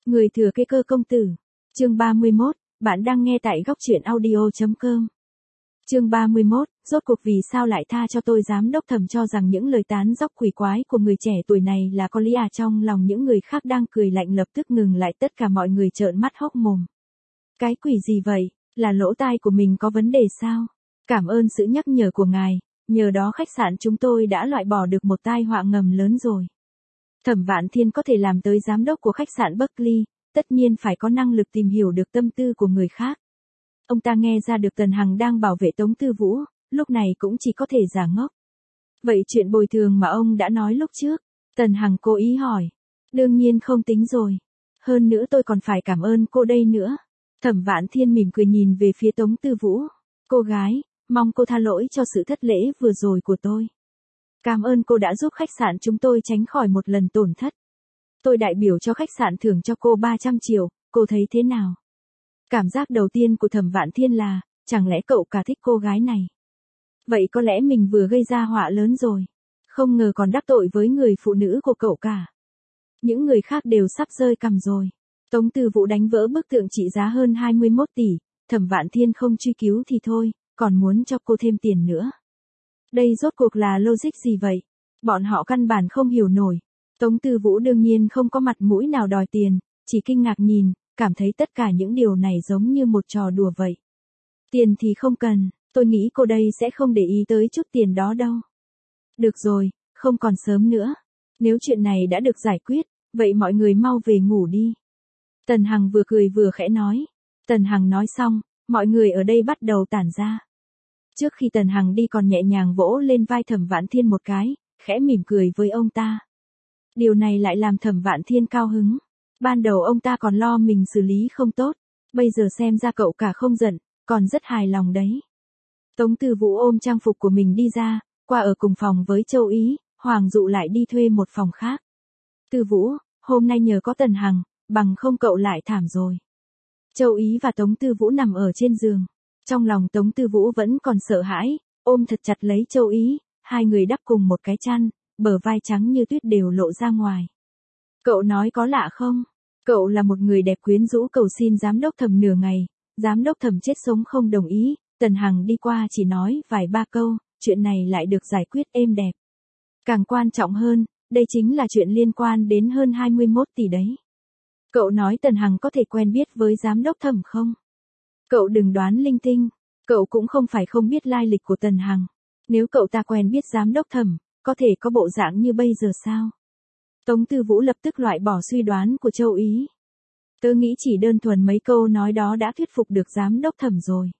Người thừa kế cơ công tử. Chương 31, bạn đang nghe tại góc truyện audio.com. Chương 31, rốt cuộc vì sao lại tha cho tôi? Giám đốc Thẩm cho rằng những lời tán dóc quỷ quái của người trẻ tuổi này là có lý à? Trong lòng những người khác đang cười lạnh lập tức ngừng lại, tất cả mọi người trợn mắt hốc mồm. Cái quỷ gì vậy? Là lỗ tai của mình có vấn đề sao? Cảm ơn sự nhắc nhở của ngài, nhờ đó khách sạn chúng tôi đã loại bỏ được một tai họa ngầm lớn rồi. Thẩm Vạn Thiên có thể làm tới giám đốc của khách sạn Berkeley, tất nhiên phải có năng lực tìm hiểu được tâm tư của người khác. Ông ta nghe ra được Tần Hằng đang bảo vệ Tống Tư Vũ, lúc này cũng chỉ có thể giả ngốc. Vậy chuyện bồi thường mà ông đã nói lúc trước, Tần Hằng cố ý hỏi. Đương nhiên không tính rồi. Hơn nữa tôi còn phải cảm ơn cô đây nữa. Thẩm Vạn Thiên mỉm cười nhìn về phía Tống Tư Vũ. Cô gái, mong cô tha lỗi cho sự thất lễ vừa rồi của tôi. Cảm ơn cô đã giúp khách sạn chúng tôi tránh khỏi một lần tổn thất. Tôi đại biểu cho khách sạn thưởng cho cô 300 triệu, cô thấy thế nào? Cảm giác đầu tiên của Thẩm Vạn Thiên là, chẳng lẽ cậu cả thích cô gái này? Vậy có lẽ mình vừa gây ra họa lớn rồi. Không ngờ còn đắc tội với người phụ nữ của cậu cả. Những người khác đều sắp rơi cằm rồi. Tống Tư Vũ đánh vỡ bức tượng trị giá hơn 21 tỷ, Thẩm Vạn Thiên không truy cứu thì thôi, còn muốn cho cô thêm tiền nữa. Đây rốt cuộc là logic gì vậy? Bọn họ căn bản không hiểu nổi. Tống Tư Vũ đương nhiên không có mặt mũi nào đòi tiền, chỉ kinh ngạc nhìn, cảm thấy tất cả những điều này giống như một trò đùa vậy. Tiền thì không cần, tôi nghĩ cô đây sẽ không để ý tới chút tiền đó đâu. Được rồi, không còn sớm nữa. Nếu chuyện này đã được giải quyết, vậy mọi người mau về ngủ đi. Tần Hằng vừa cười vừa khẽ nói. Tần Hằng nói xong, mọi người ở đây bắt đầu tản ra. Trước khi Tần Hằng đi còn nhẹ nhàng vỗ lên vai Thẩm Vạn Thiên một cái, khẽ mỉm cười với ông ta. Điều này lại làm Thẩm Vạn Thiên cao hứng. Ban đầu ông ta còn lo mình xử lý không tốt, bây giờ xem ra cậu cả không giận, còn rất hài lòng đấy. Tống Tư Vũ ôm trang phục của mình đi ra, qua ở cùng phòng với Châu Ý, Hoàng Dụ lại đi thuê một phòng khác. Tư Vũ, hôm nay nhờ có Tần Hằng, bằng không cậu lại thảm rồi. Châu Ý và Tống Tư Vũ nằm ở trên giường. Trong lòng Tống Tư Vũ vẫn còn sợ hãi, ôm thật chặt lấy Châu Ý, hai người đắp cùng một cái chăn, bờ vai trắng như tuyết đều lộ ra ngoài. Cậu nói có lạ không? Cậu là một người đẹp quyến rũ cầu xin giám đốc Thẩm nửa ngày, giám đốc Thẩm chết sống không đồng ý, Tần Hằng đi qua chỉ nói vài ba câu, chuyện này lại được giải quyết êm đẹp. Càng quan trọng hơn, đây chính là chuyện liên quan đến hơn 21 tỷ đấy. Cậu nói Tần Hằng có thể quen biết với giám đốc Thẩm không? Cậu đừng đoán linh tinh, cậu cũng không phải không biết lai lịch của Tần Hằng. Nếu cậu ta quen biết giám đốc Thẩm, có thể có bộ dạng như bây giờ sao? Tống Tư Vũ lập tức loại bỏ suy đoán của Châu Ý. Tớ nghĩ chỉ đơn thuần mấy câu nói đó đã thuyết phục được giám đốc Thẩm rồi.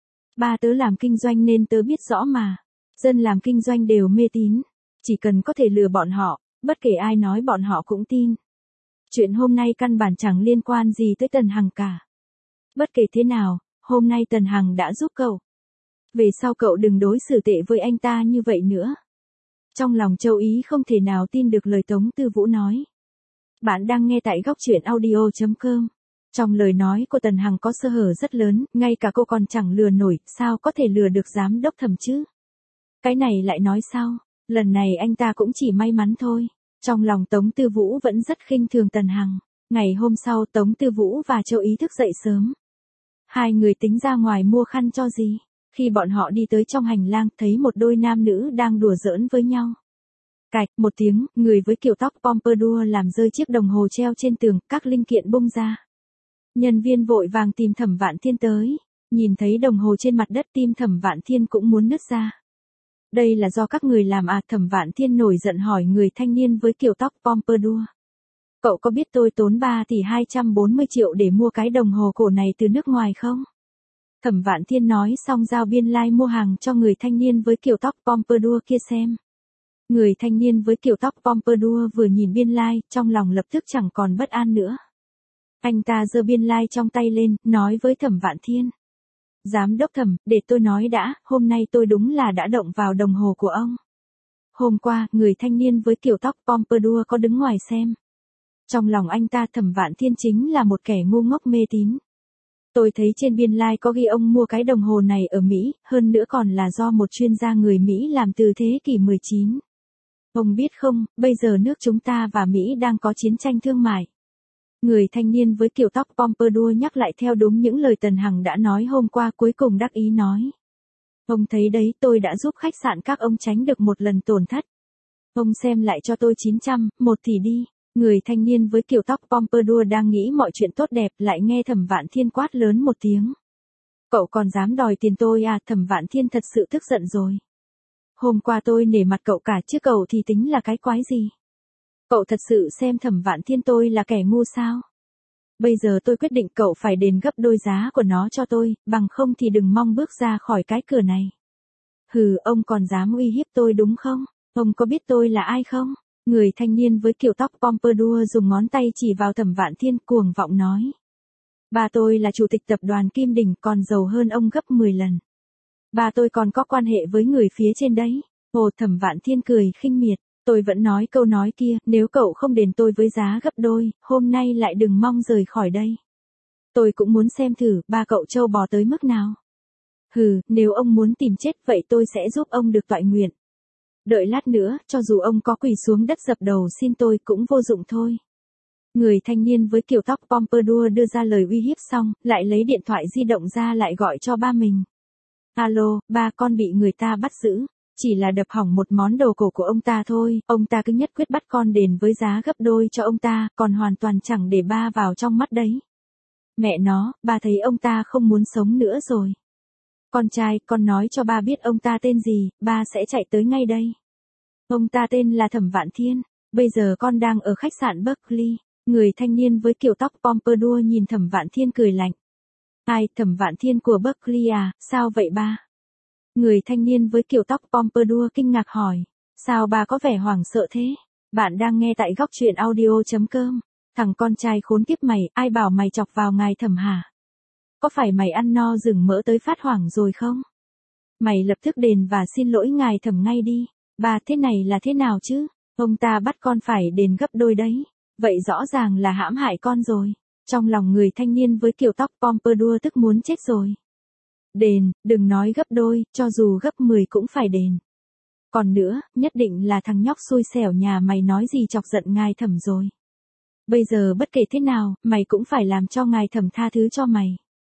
Ba tớ làm kinh doanh nên tớ biết rõ mà. Dân làm kinh doanh đều mê tín. Chỉ cần có thể lừa bọn họ, bất kể ai nói bọn họ cũng tin. Chuyện hôm nay căn bản chẳng liên quan gì tới Tần Hằng cả. Bất kể thế nào, hôm nay Tần Hằng đã giúp cậu. Về sau cậu đừng đối xử tệ với anh ta như vậy nữa. Trong lòng Châu Ý không thể nào tin được lời Tống Tư Vũ nói. Bạn đang nghe tại góc truyện audio.com. Trong lời nói của Tần Hằng có sơ hở rất lớn, ngay cả cô còn chẳng lừa nổi, sao có thể lừa được giám đốc Thẩm chứ? Cái này lại nói sao? Lần này anh ta cũng chỉ may mắn thôi. Trong lòng Tống Tư Vũ vẫn rất khinh thường Tần Hằng. Ngày hôm sau Tống Tư Vũ và Châu Ý thức dậy sớm. Hai người tính ra ngoài mua khăn cho gì? Khi bọn họ đi tới trong hành lang, thấy một đôi nam nữ đang đùa giỡn với nhau. Cạch, một tiếng, người với kiểu tóc pompadour làm rơi chiếc đồng hồ treo trên tường, các linh kiện bung ra. Nhân viên vội vàng tìm Thẩm Vạn Thiên tới. Nhìn thấy đồng hồ trên mặt đất, tim Thẩm Vạn Thiên cũng muốn nứt ra. Đây là do các người làm à? Thẩm Vạn Thiên nổi giận hỏi người thanh niên với kiểu tóc pompadour. Cậu có biết tôi tốn 3 tỷ 240 triệu để mua cái đồng hồ cổ này từ nước ngoài không? Thẩm Vạn Thiên nói xong giao biên lai mua hàng cho người thanh niên với kiểu tóc pompadour kia xem. Người thanh niên với kiểu tóc pompadour vừa nhìn biên lai, trong lòng lập tức chẳng còn bất an nữa. Anh ta giơ biên lai trong tay lên, nói với Thẩm Vạn Thiên. Giám đốc Thẩm, để tôi nói đã, hôm nay tôi đúng là đã động vào đồng hồ của ông. Hôm qua, người thanh niên với kiểu tóc pompadour có đứng ngoài xem. Trong lòng anh ta Thẩm Vạn Thiên chính là một kẻ ngu ngốc mê tín. Tôi thấy trên biên lai có ghi ông mua cái đồng hồ này ở Mỹ, hơn nữa còn là do một chuyên gia người Mỹ làm từ thế kỷ 19. Ông biết không, bây giờ nước chúng ta và Mỹ đang có chiến tranh thương mại. Người thanh niên với kiểu tóc pompadour nhắc lại theo đúng những lời Tần Hằng đã nói hôm qua, cuối cùng đắc ý nói. Ông thấy đấy, tôi đã giúp khách sạn các ông tránh được một lần tổn thất. Ông xem lại cho tôi 900, một thì đi. Người thanh niên với kiểu tóc pompadour đang nghĩ mọi chuyện tốt đẹp, lại nghe Thẩm Vạn Thiên quát lớn một tiếng. Cậu còn dám đòi tiền tôi à? Thẩm Vạn Thiên thật sự tức giận rồi. Hôm qua tôi nể mặt cậu cả chứ cậu thì tính là cái quái gì? Cậu thật sự xem Thẩm Vạn Thiên tôi là kẻ ngu sao? Bây giờ tôi quyết định cậu phải đền gấp đôi giá của nó cho tôi, bằng không thì đừng mong bước ra khỏi cái cửa này. Hừ, ông còn dám uy hiếp tôi đúng không? Ông có biết tôi là ai không? Người thanh niên với kiểu tóc pompadour dùng ngón tay chỉ vào Thẩm Vạn Thiên cuồng vọng nói. Ba tôi là chủ tịch tập đoàn Kim Đình, còn giàu hơn ông gấp 10 lần. Ba tôi còn có quan hệ với người phía trên đấy. Ồ, Thẩm Vạn Thiên cười khinh miệt. Tôi vẫn nói câu nói kia, nếu cậu không đền tôi với giá gấp đôi, hôm nay lại đừng mong rời khỏi đây. Tôi cũng muốn xem thử ba cậu trâu bò tới mức nào. Hừ, nếu ông muốn tìm chết vậy tôi sẽ giúp ông được toại nguyện. Đợi lát nữa, cho dù ông có quỳ xuống đất dập đầu xin tôi cũng vô dụng thôi. Người thanh niên với kiểu tóc pompadour đưa ra lời uy hiếp xong, lại lấy điện thoại di động ra lại gọi cho ba mình. Alo, ba, con bị người ta bắt giữ. Chỉ là đập hỏng một món đồ cổ của ông ta thôi, ông ta cứ nhất quyết bắt con đền với giá gấp đôi cho ông ta, còn hoàn toàn chẳng để ba vào trong mắt đấy. Mẹ nó, ba thấy ông ta không muốn sống nữa rồi. Con trai, con nói cho ba biết ông ta tên gì, ba sẽ chạy tới ngay đây. Ông ta tên là Thẩm Vạn Thiên, bây giờ con đang ở khách sạn Berkeley. Người thanh niên với kiểu tóc pompadour nhìn Thẩm Vạn Thiên cười lạnh. Ai, Thẩm Vạn Thiên của Berkeley à, sao vậy ba? Người thanh niên với kiểu tóc pompadour kinh ngạc hỏi. Sao ba có vẻ hoảng sợ thế? Bạn đang nghe tại góc truyện audio.com. Thằng con trai khốn kiếp mày, ai bảo mày chọc vào ngài Thẩm hả? Có phải mày ăn no rừng mỡ tới phát hoảng rồi không? Mày lập tức đền và xin lỗi ngài Thẩm ngay đi. Ba, thế này là thế nào chứ? Ông ta bắt con phải đền gấp đôi đấy. Vậy rõ ràng là hãm hại con rồi. Trong lòng người thanh niên với kiểu tóc pompadour tức muốn chết rồi. Đền, đừng nói gấp đôi, cho dù gấp 10 cũng phải đền. Còn nữa, nhất định là thằng nhóc xui xẻo nhà mày nói gì chọc giận ngài Thẩm rồi. Bây giờ bất kể thế nào, mày cũng phải làm cho ngài Thẩm tha thứ cho mày.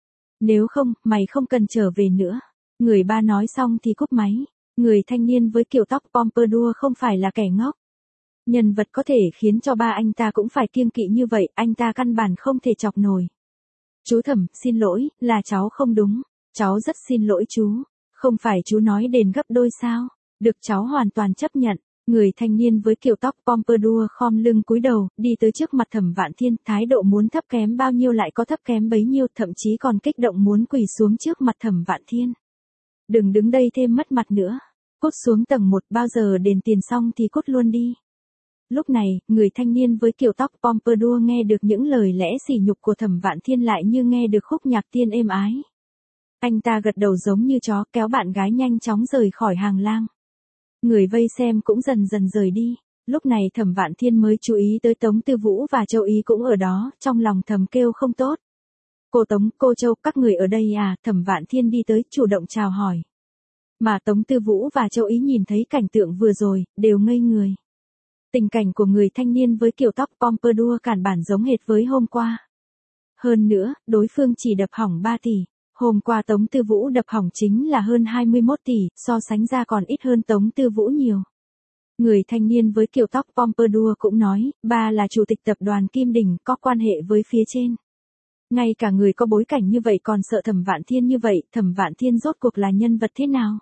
Nếu không, mày không cần trở về nữa. Người ba nói xong thì cúp máy. Người thanh niên với kiểu tóc pompadour không phải là kẻ ngốc. Nhân vật có thể khiến cho ba anh ta cũng phải kiêng kỵ như vậy, anh ta căn bản không thể chọc nổi. Chú Thẩm, xin lỗi, là cháu không đúng. Cháu rất xin lỗi chú. Không phải chú nói đền gấp đôi sao? Được, cháu hoàn toàn chấp nhận. Người thanh niên với kiểu tóc pompadour khom lưng cúi đầu, đi tới trước mặt Thẩm Vạn Thiên, thái độ muốn thấp kém bao nhiêu lại có thấp kém bấy nhiêu, thậm chí còn kích động muốn quỳ xuống trước mặt Thẩm Vạn Thiên. Đừng đứng đây thêm mất mặt nữa. Cút xuống tầng 1, bao giờ đền tiền xong thì cút luôn đi. Lúc này, người thanh niên với kiểu tóc pompadour nghe được những lời lẽ sỉ nhục của Thẩm Vạn Thiên lại như nghe được khúc nhạc tiên êm ái. Anh ta gật đầu giống như chó, kéo bạn gái nhanh chóng rời khỏi hàng lang. Người vây xem cũng dần dần rời đi. Lúc này Thẩm Vạn Thiên mới chú ý tới Tống Tư Vũ và Châu Ý cũng ở đó, trong lòng thầm kêu không tốt. Cô Tống, cô Châu, các người ở đây à? Thẩm Vạn Thiên đi tới, chủ động chào hỏi. Mà Tống Tư Vũ và Châu Ý nhìn thấy cảnh tượng vừa rồi, đều ngây người. Tình cảnh của người thanh niên với kiểu tóc pompadour cản bản giống hệt với hôm qua. Hơn nữa, đối phương chỉ đập hỏng 3 tỷ. Hôm qua Tống Tư Vũ đập hỏng chính là hơn 21 tỷ, so sánh ra còn ít hơn Tống Tư Vũ nhiều. Người thanh niên với kiểu tóc pompadour cũng nói, ba là chủ tịch tập đoàn Kim Đình, có quan hệ với phía trên. Ngay cả người có bối cảnh như vậy còn sợ Thẩm Vạn Thiên như vậy, Thẩm Vạn Thiên rốt cuộc là nhân vật thế nào?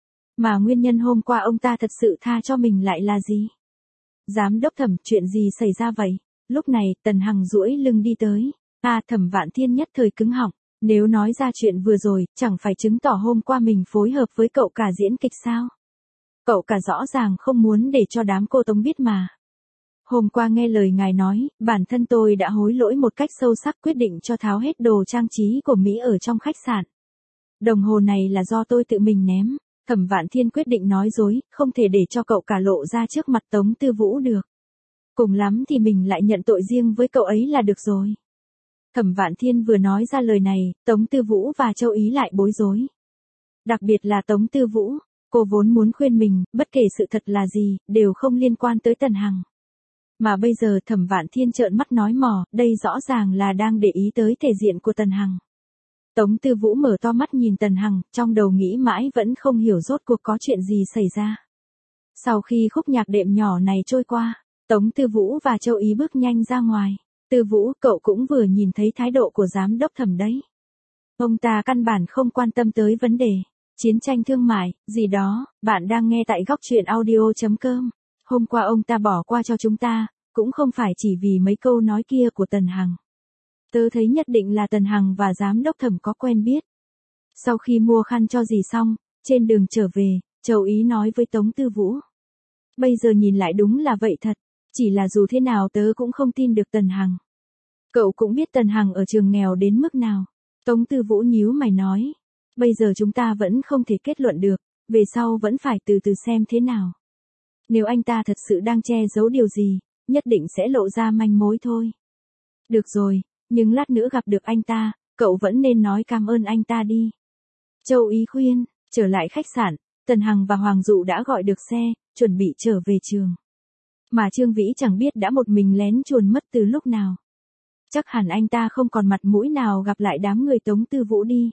Mà nguyên nhân hôm qua ông ta thật sự tha cho mình lại là gì? Giám đốc Thẩm, chuyện gì xảy ra vậy? Lúc này, Tần Hằng duỗi lưng đi tới. Thẩm Vạn Thiên nhất thời cứng họng. Nếu nói ra chuyện vừa rồi, chẳng phải chứng tỏ hôm qua mình phối hợp với cậu cả diễn kịch sao? Cậu cả rõ ràng không muốn để cho đám cô Tống biết mà. Hôm qua nghe lời ngài nói, bản thân tôi đã hối lỗi một cách sâu sắc, quyết định cho tháo hết đồ trang trí của Mỹ ở trong khách sạn. Đồng hồ này là do tôi tự mình ném. Thẩm Vạn Thiên quyết định nói dối, không thể để cho cậu cả lộ ra trước mặt Tống Tư Vũ được. Cùng lắm thì mình lại nhận tội riêng với cậu ấy là được rồi. Thẩm Vạn Thiên vừa nói ra lời này, Tống Tư Vũ và Châu Ý lại bối rối. Đặc biệt là Tống Tư Vũ, cô vốn muốn khuyên mình, bất kể sự thật là gì, đều không liên quan tới Tần Hằng. Mà bây giờ Thẩm Vạn Thiên trợn mắt nói mò, đây rõ ràng là đang để ý tới thể diện của Tần Hằng. Tống Tư Vũ mở to mắt nhìn Tần Hằng, trong đầu nghĩ mãi vẫn không hiểu rốt cuộc có chuyện gì xảy ra. Sau khi khúc nhạc đệm nhỏ này trôi qua, Tống Tư Vũ và Châu Ý bước nhanh ra ngoài. Tư Vũ, cậu cũng vừa nhìn thấy thái độ của giám đốc Thẩm đấy. Ông ta căn bản không quan tâm tới vấn đề chiến tranh thương mại, gì đó. Bạn đang nghe tại góc truyện audio.com. Hôm qua ông ta bỏ qua cho chúng ta, cũng không phải chỉ vì mấy câu nói kia của Tần Hằng. Tớ thấy nhất định là Tần Hằng và giám đốc Thẩm có quen biết. Sau khi mua khăn cho dì xong, trên đường trở về, Châu Ý nói với Tống Tư Vũ. Bây giờ nhìn lại đúng là vậy thật, chỉ là dù thế nào tớ cũng không tin được Tần Hằng. Cậu cũng biết Tần Hằng ở trường nghèo đến mức nào. Tống Tư Vũ nhíu mày nói. Bây giờ chúng ta vẫn không thể kết luận được, về sau vẫn phải từ từ xem thế nào. Nếu anh ta thật sự đang che giấu điều gì, nhất định sẽ lộ ra manh mối thôi. Được rồi, nhưng lát nữa gặp được anh ta, cậu vẫn nên nói cảm ơn anh ta đi. Châu Ý khuyên, trở lại khách sạn, Tần Hằng và Hoàng Dụ đã gọi được xe, chuẩn bị trở về trường. Mà Trương Vĩ chẳng biết đã một mình lén chuồn mất từ lúc nào. Chắc hẳn anh ta không còn mặt mũi nào gặp lại đám người Tống Tư Vũ đi.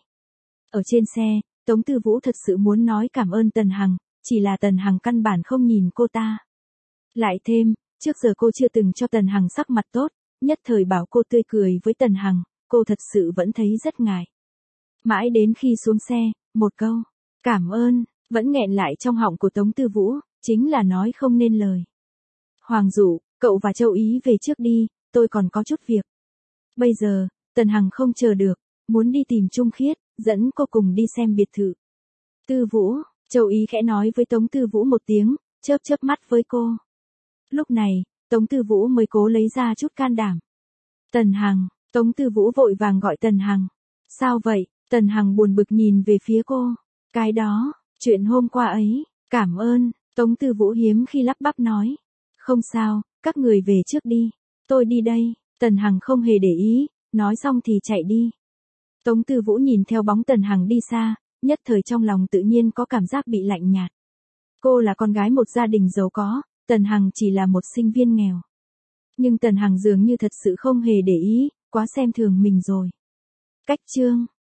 Ở trên xe, Tống Tư Vũ thật sự muốn nói cảm ơn Tần Hằng, chỉ là Tần Hằng căn bản không nhìn cô ta. Lại thêm, trước giờ cô chưa từng cho Tần Hằng sắc mặt tốt, nhất thời bảo cô tươi cười với Tần Hằng, cô thật sự vẫn thấy rất ngại. Mãi đến khi xuống xe, một câu, cảm ơn, vẫn nghẹn lại trong họng của Tống Tư Vũ, chính là nói không nên lời. Hoàng Dụ, cậu và Châu Ý về trước đi, tôi còn có chút việc. Bây giờ, Tần Hằng không chờ được, muốn đi tìm Trung Khiết, dẫn cô cùng đi xem biệt thự. Tư Vũ, Châu Ý khẽ nói với Tống Tư Vũ một tiếng, chớp chớp mắt với cô. Lúc này, Tống Tư Vũ mới cố lấy ra chút can đảm. Tần Hằng, Tống Tư Vũ vội vàng gọi Tần Hằng. Sao vậy? Tần Hằng buồn bực nhìn về phía cô. Cái đó, chuyện hôm qua ấy, cảm ơn, Tống Tư Vũ hiếm khi lắp bắp nói. Không sao, các người về trước đi, tôi đi đây. Tần Hằng không hề để ý, nói xong thì chạy đi. Tống Tư Vũ nhìn theo bóng Tần Hằng đi xa, nhất thời trong lòng tự nhiên có cảm giác bị lạnh nhạt. Cô là con gái một gia đình giàu có, Tần Hằng chỉ là một sinh viên nghèo. Nhưng Tần Hằng dường như thật sự không hề để ý, quá xem thường mình rồi. Cách chương